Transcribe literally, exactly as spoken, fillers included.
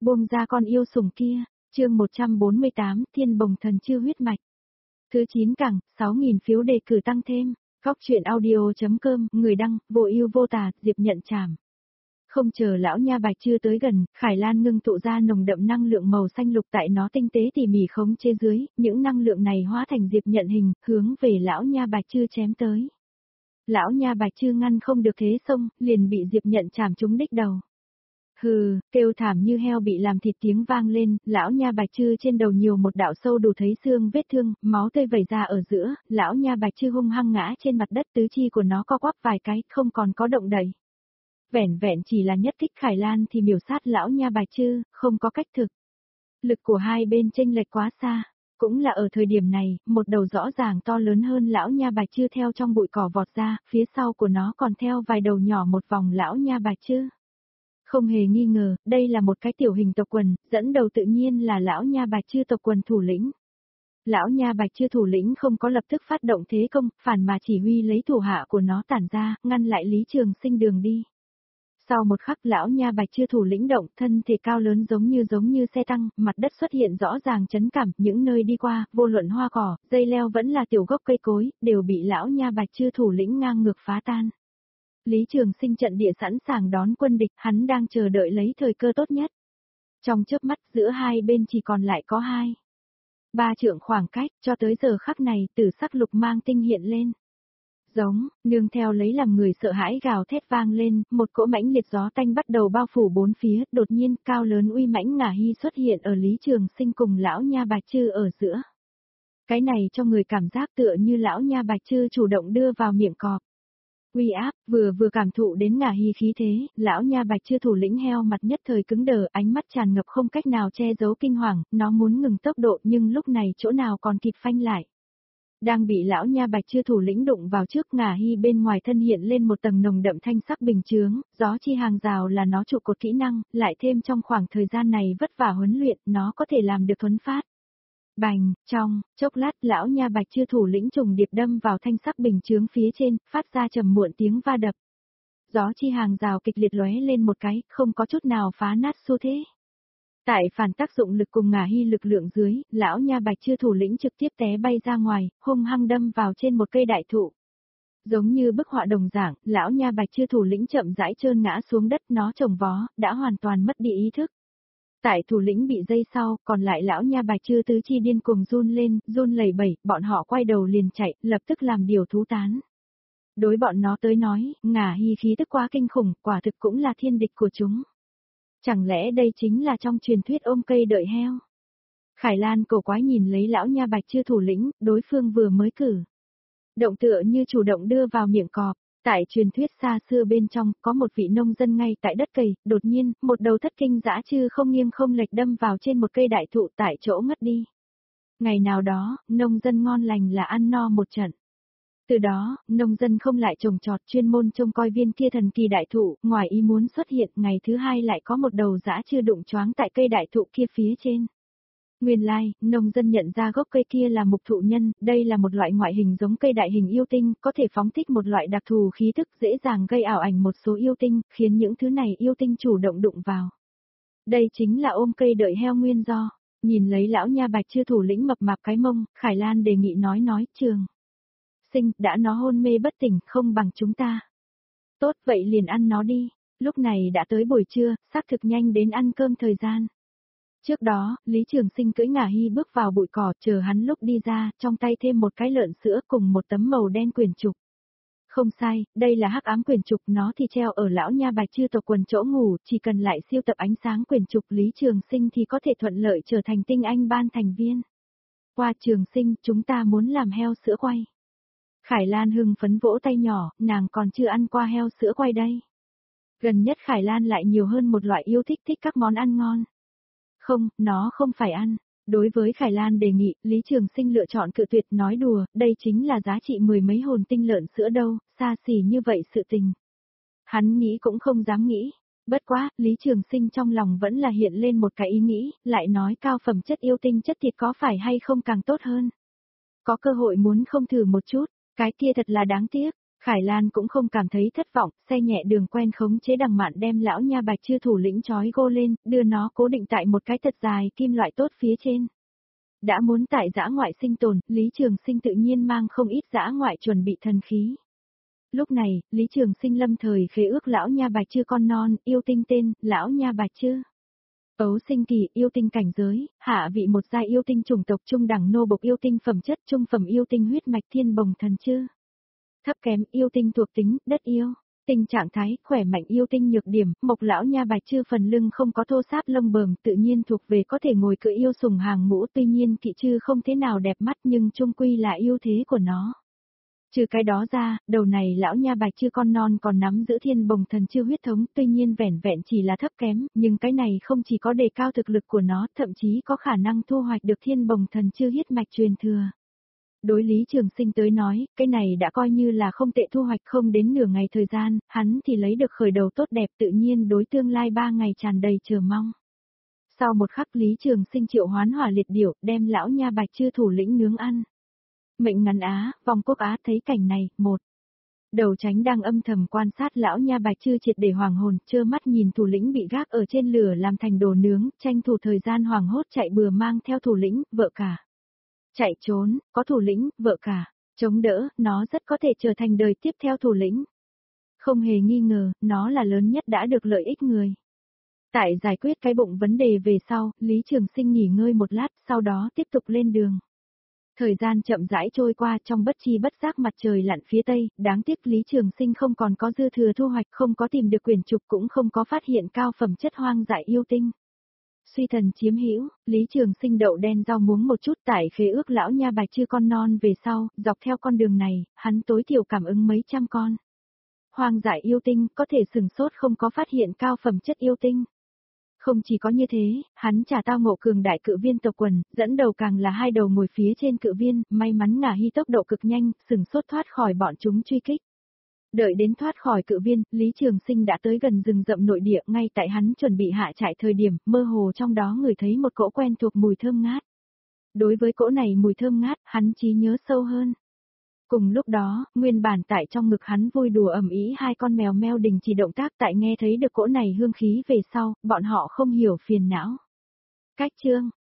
Buông ra con yêu sủng kia, chương một trăm bốn mươi tám, Thiên Bồng Thần Chư huyết mạch. Thứ chín cẳng, sáu nghìn phiếu đề cử tăng thêm. Góc truyện audio.com, người đăng, vô ưu vô tà, Diệp Nhận Trảm. Không chờ lão nha bạch chưa tới gần, Khải Lan ngưng tụ ra nồng đậm năng lượng màu xanh lục tại nó tinh tế tỉ mỉ khống chế dưới, những năng lượng này hóa thành Diệp Nhận hình, hướng về lão nha bạch chưa chém tới. Lão nha bạch chưa ngăn không được thế xông, liền bị Diệp Nhận Trảm trúng đích đầu. Hừ, kêu thảm như heo bị làm thịt tiếng vang lên, lão nha bạch chư trên đầu nhiều một đạo sâu đủ thấy xương vết thương, máu tươi vẩy ra ở giữa, lão nha bạch chư hung hăng ngã trên mặt đất, tứ chi của nó co quắp vài cái, không còn có động đậy. Vẻn vẹn chỉ là nhất kích Khải Lan thì miểu sát lão nha bạch chư, không có cách thực. Lực của hai bên chênh lệch quá xa. Cũng là ở thời điểm này, một đầu rõ ràng to lớn hơn lão nha bạch chư theo trong bụi cỏ vọt ra, phía sau của nó còn theo vài đầu nhỏ một vòng lão nha bạch chư. Không hề nghi ngờ, đây là một cái tiểu hình tộc quần, dẫn đầu tự nhiên là lão nha bạch chư tộc quần thủ lĩnh. Lão nha bạch chư thủ lĩnh không có lập tức phát động thế công, phản mà chỉ huy lấy thủ hạ của nó tản ra, ngăn lại Lý Trường Sinh đường đi. Sau một khắc lão nha bạch chư thủ lĩnh động, thân thể cao lớn giống như giống như xe tăng, mặt đất xuất hiện rõ ràng chấn cảm, những nơi đi qua, vô luận hoa cỏ, dây leo vẫn là tiểu gốc cây cối, đều bị lão nha bạch chư thủ lĩnh ngang ngược phá tan. Lý Trường Sinh trận địa sẵn sàng đón quân địch, hắn đang chờ đợi lấy thời cơ tốt nhất. Trong chớp mắt giữa hai bên chỉ còn lại có hai. Ba trượng khoảng cách, cho tới giờ khắc này, tử sắc lục mang tinh hiện lên. Giống, nương theo lấy làm người sợ hãi gào thét vang lên, một cỗ mãnh liệt gió tanh bắt đầu bao phủ bốn phía, đột nhiên cao lớn uy mãnh ngả hy xuất hiện ở Lý Trường Sinh cùng lão nha bạch chư ở giữa. Cái này cho người cảm giác tựa như lão nha bạch chư chủ động đưa vào miệng cọp. Uy áp, vừa vừa cảm thụ đến ngả hy khí thế, lão nha bạch chư thủ lĩnh heo mặt nhất thời cứng đờ, ánh mắt tràn ngập không cách nào che giấu kinh hoàng, nó muốn ngừng tốc độ nhưng lúc này chỗ nào còn kịp phanh lại. Đang bị lão nha bạch chư thủ lĩnh đụng vào trước, ngả hy bên ngoài thân hiện lên một tầng nồng đậm thanh sắc bình chướng, gió chi hàng rào là nó trụ cột kỹ năng, lại thêm trong khoảng thời gian này vất vả huấn luyện, nó có thể làm được thuấn phát. Bành, trong, chốc lát lão nha bạch chư thủ lĩnh trùng điệp đâm vào thanh sắc bình chướng phía trên, phát ra trầm muộn tiếng va đập. Gió chi hàng rào kịch liệt lóe lên một cái, không có chút nào phá nát xu thế. Tại phản tác dụng lực cùng ngả hy lực lượng dưới, lão nha bạch chư thủ lĩnh trực tiếp té bay ra ngoài, hung hăng đâm vào trên một cây đại thụ. Giống như bức họa đồng dạng, lão nha bạch chư thủ lĩnh chậm rãi trơn ngã xuống đất, nó trồng vó, đã hoàn toàn mất đi ý thức. Tại thủ lĩnh bị dây sau, còn lại lão nha bạch chư tứ chi điên cuồng run lên, run lẩy bẩy, bọn họ quay đầu liền chạy, lập tức làm điều thú tán. Đối bọn nó tới nói, ngả hy khí tức quá kinh khủng, quả thực cũng là thiên địch của chúng. Chẳng lẽ đây chính là trong truyền thuyết ôm cây đợi heo? Khải Lan cổ quái nhìn lấy lão nha bạch chư thủ lĩnh, đối phương vừa mới cử. Động tựa như chủ động đưa vào miệng cọp. Tại truyền thuyết xa xưa bên trong, có một vị nông dân ngay tại đất cày, đột nhiên, một đầu thất kinh dã chư không nghiêng không lệch đâm vào trên một cây đại thụ tại chỗ ngất đi. Ngày nào đó, nông dân ngon lành là ăn no một trận. Từ đó, nông dân không lại trồng trọt chuyên môn trông coi viên kia thần kỳ đại thụ, ngoài ý muốn xuất hiện, ngày thứ hai lại có một đầu dã chư đụng choáng tại cây đại thụ kia phía trên. Nguyên lai, like, nông dân nhận ra gốc cây kia là mục thụ nhân, đây là một loại ngoại hình giống cây đại hình yêu tinh, có thể phóng thích một loại đặc thù khí thức dễ dàng gây ảo ảnh một số yêu tinh, khiến những thứ này yêu tinh chủ động đụng vào. Đây chính là ôm cây đợi heo nguyên do. Nhìn lấy lão nha bạch chư thủ lĩnh mập mạp cái mông, Khải Lan đề nghị nói nói, Trường Sinh, đã nó hôn mê bất tỉnh, không bằng chúng ta. Tốt vậy liền ăn nó đi, lúc này đã tới buổi trưa, xác thực nhanh đến ăn cơm thời gian. Trước đó, Lý Trường Sinh cưỡi ngả hy bước vào bụi cỏ, chờ hắn lúc đi ra, trong tay thêm một cái lợn sữa cùng một tấm màu đen quyển trục. Không sai, đây là hắc ám quyển trục, nó thì treo ở lão nha bạch chư tộc quần chỗ ngủ, chỉ cần lại siêu tập ánh sáng quyển trục Lý Trường Sinh thì có thể thuận lợi trở thành tinh anh ban thành viên. Qua Trường Sinh, chúng ta muốn làm heo sữa quay. Khải Lan hưng phấn vỗ tay nhỏ, nàng còn chưa ăn qua heo sữa quay đây. Gần nhất Khải Lan lại nhiều hơn một loại yêu thích thích các món ăn ngon. Không, nó không phải ăn. Đối với Khải Lan đề nghị, Lý Trường Sinh lựa chọn cự tuyệt, nói đùa, đây chính là giá trị mười mấy hồn tinh lợn sữa đâu, xa xỉ như vậy sự tình. Hắn nghĩ cũng không dám nghĩ. Bất quá, Lý Trường Sinh trong lòng vẫn là hiện lên một cái ý nghĩ, lại nói cao phẩm chất yêu tinh chất thịt có phải hay không càng tốt hơn. Có cơ hội muốn không thử một chút, cái kia thật là đáng tiếc. Khải Lan cũng không cảm thấy thất vọng, xe nhẹ đường quen khống chế Đằng Mạn đem lão nha bạch chưa thủ lĩnh trói gô lên, đưa nó cố định tại một cái thật dài kim loại tốt phía trên. Đã muốn tại dã ngoại sinh tồn, Lý Trường Sinh tự nhiên mang không ít dã ngoại chuẩn bị thần khí. Lúc này, Lý Trường Sinh lâm thời khế ước lão nha bạch chưa con non, yêu tinh tên, lão nha bạch chưa. Ấu sinh kỳ, yêu tinh cảnh giới, hạ vị một giai yêu tinh chủng tộc trung đẳng nô bộc yêu tinh phẩm chất trung phẩm yêu tinh huyết mạch thiên bồng thần chưa. Thấp kém yêu tinh thuộc tính, đất yêu. Tình trạng thái, khỏe mạnh yêu tinh nhược điểm, mộc lão nha bạch chưa phần lưng không có thô sáp lông bờm, tự nhiên thuộc về có thể ngồi cưỡi yêu sùng hàng ngũ, tuy nhiên kỵ chư không thế nào đẹp mắt nhưng chung quy là ưu thế của nó. Trừ cái đó ra, đầu này lão nha bạch chưa con non còn nắm giữ thiên bồng thần chưa huyết thống, tuy nhiên vẻn vẹn chỉ là thấp kém, nhưng cái này không chỉ có đề cao thực lực của nó, thậm chí có khả năng thu hoạch được thiên bồng thần chưa huyết mạch truyền thừa. Đối Lý Trường Sinh tới nói, cái này đã coi như là không tệ thu hoạch, không đến nửa ngày thời gian, hắn thì lấy được khởi đầu tốt đẹp, tự nhiên đối tương lai ba ngày tràn đầy chờ mong. Sau một khắc Lý Trường Sinh triệu hoán hỏa liệt điểu, đem lão nha bạch chưa thủ lĩnh nướng ăn. Mệnh ngắn Á, vòng quốc Á thấy cảnh này, một. Đầu tránh đang âm thầm quan sát lão nha bạch chưa triệt để hoàng hồn, trơ mắt nhìn thủ lĩnh bị gác ở trên lửa làm thành đồ nướng, tranh thủ thời gian hoàng hốt chạy bừa mang theo thủ lĩnh, vợ cả. Chạy trốn, có thủ lĩnh, vợ cả, chống đỡ, nó rất có thể trở thành đời tiếp theo thủ lĩnh. Không hề nghi ngờ, nó là lớn nhất đã được lợi ích người. Tại giải quyết cái bụng vấn đề về sau, Lý Trường Sinh nghỉ ngơi một lát, sau đó tiếp tục lên đường. Thời gian chậm rãi trôi qua, trong bất chi bất giác mặt trời lặn phía tây, đáng tiếc Lý Trường Sinh không còn có dư thừa thu hoạch, không có tìm được quyển trục, cũng không có phát hiện cao phẩm chất hoang dại yêu tinh. Suy thần chiếm hữu, Lý Trường Sinh đậu đen rau muống một chút tại khế ước lão nha bạch chưa con non về sau, dọc theo con đường này, hắn tối thiểu cảm ứng mấy trăm con. Hoang dại yêu tinh, có thể sừng sốt không có phát hiện cao phẩm chất yêu tinh. Không chỉ có như thế, hắn trả tao ngộ cường đại cự viên tộc quần, dẫn đầu càng là hai đầu ngồi phía trên cự viên, may mắn ngả hy tốc độ cực nhanh, sừng sốt thoát khỏi bọn chúng truy kích. Đợi đến thoát khỏi cự viên, Lý Trường Sinh đã tới gần rừng rậm nội địa, ngay tại hắn chuẩn bị hạ trại thời điểm, mơ hồ trong đó người thấy một cỗ quen thuộc mùi thơm ngát. Đối với cỗ này mùi thơm ngát, hắn trí nhớ sâu hơn. Cùng lúc đó, nguyên bản tại trong ngực hắn vui đùa ầm ĩ hai con mèo meo đình chỉ động tác, tại nghe thấy được cỗ này hương khí về sau, bọn họ không hiểu phiền não. Cách chương,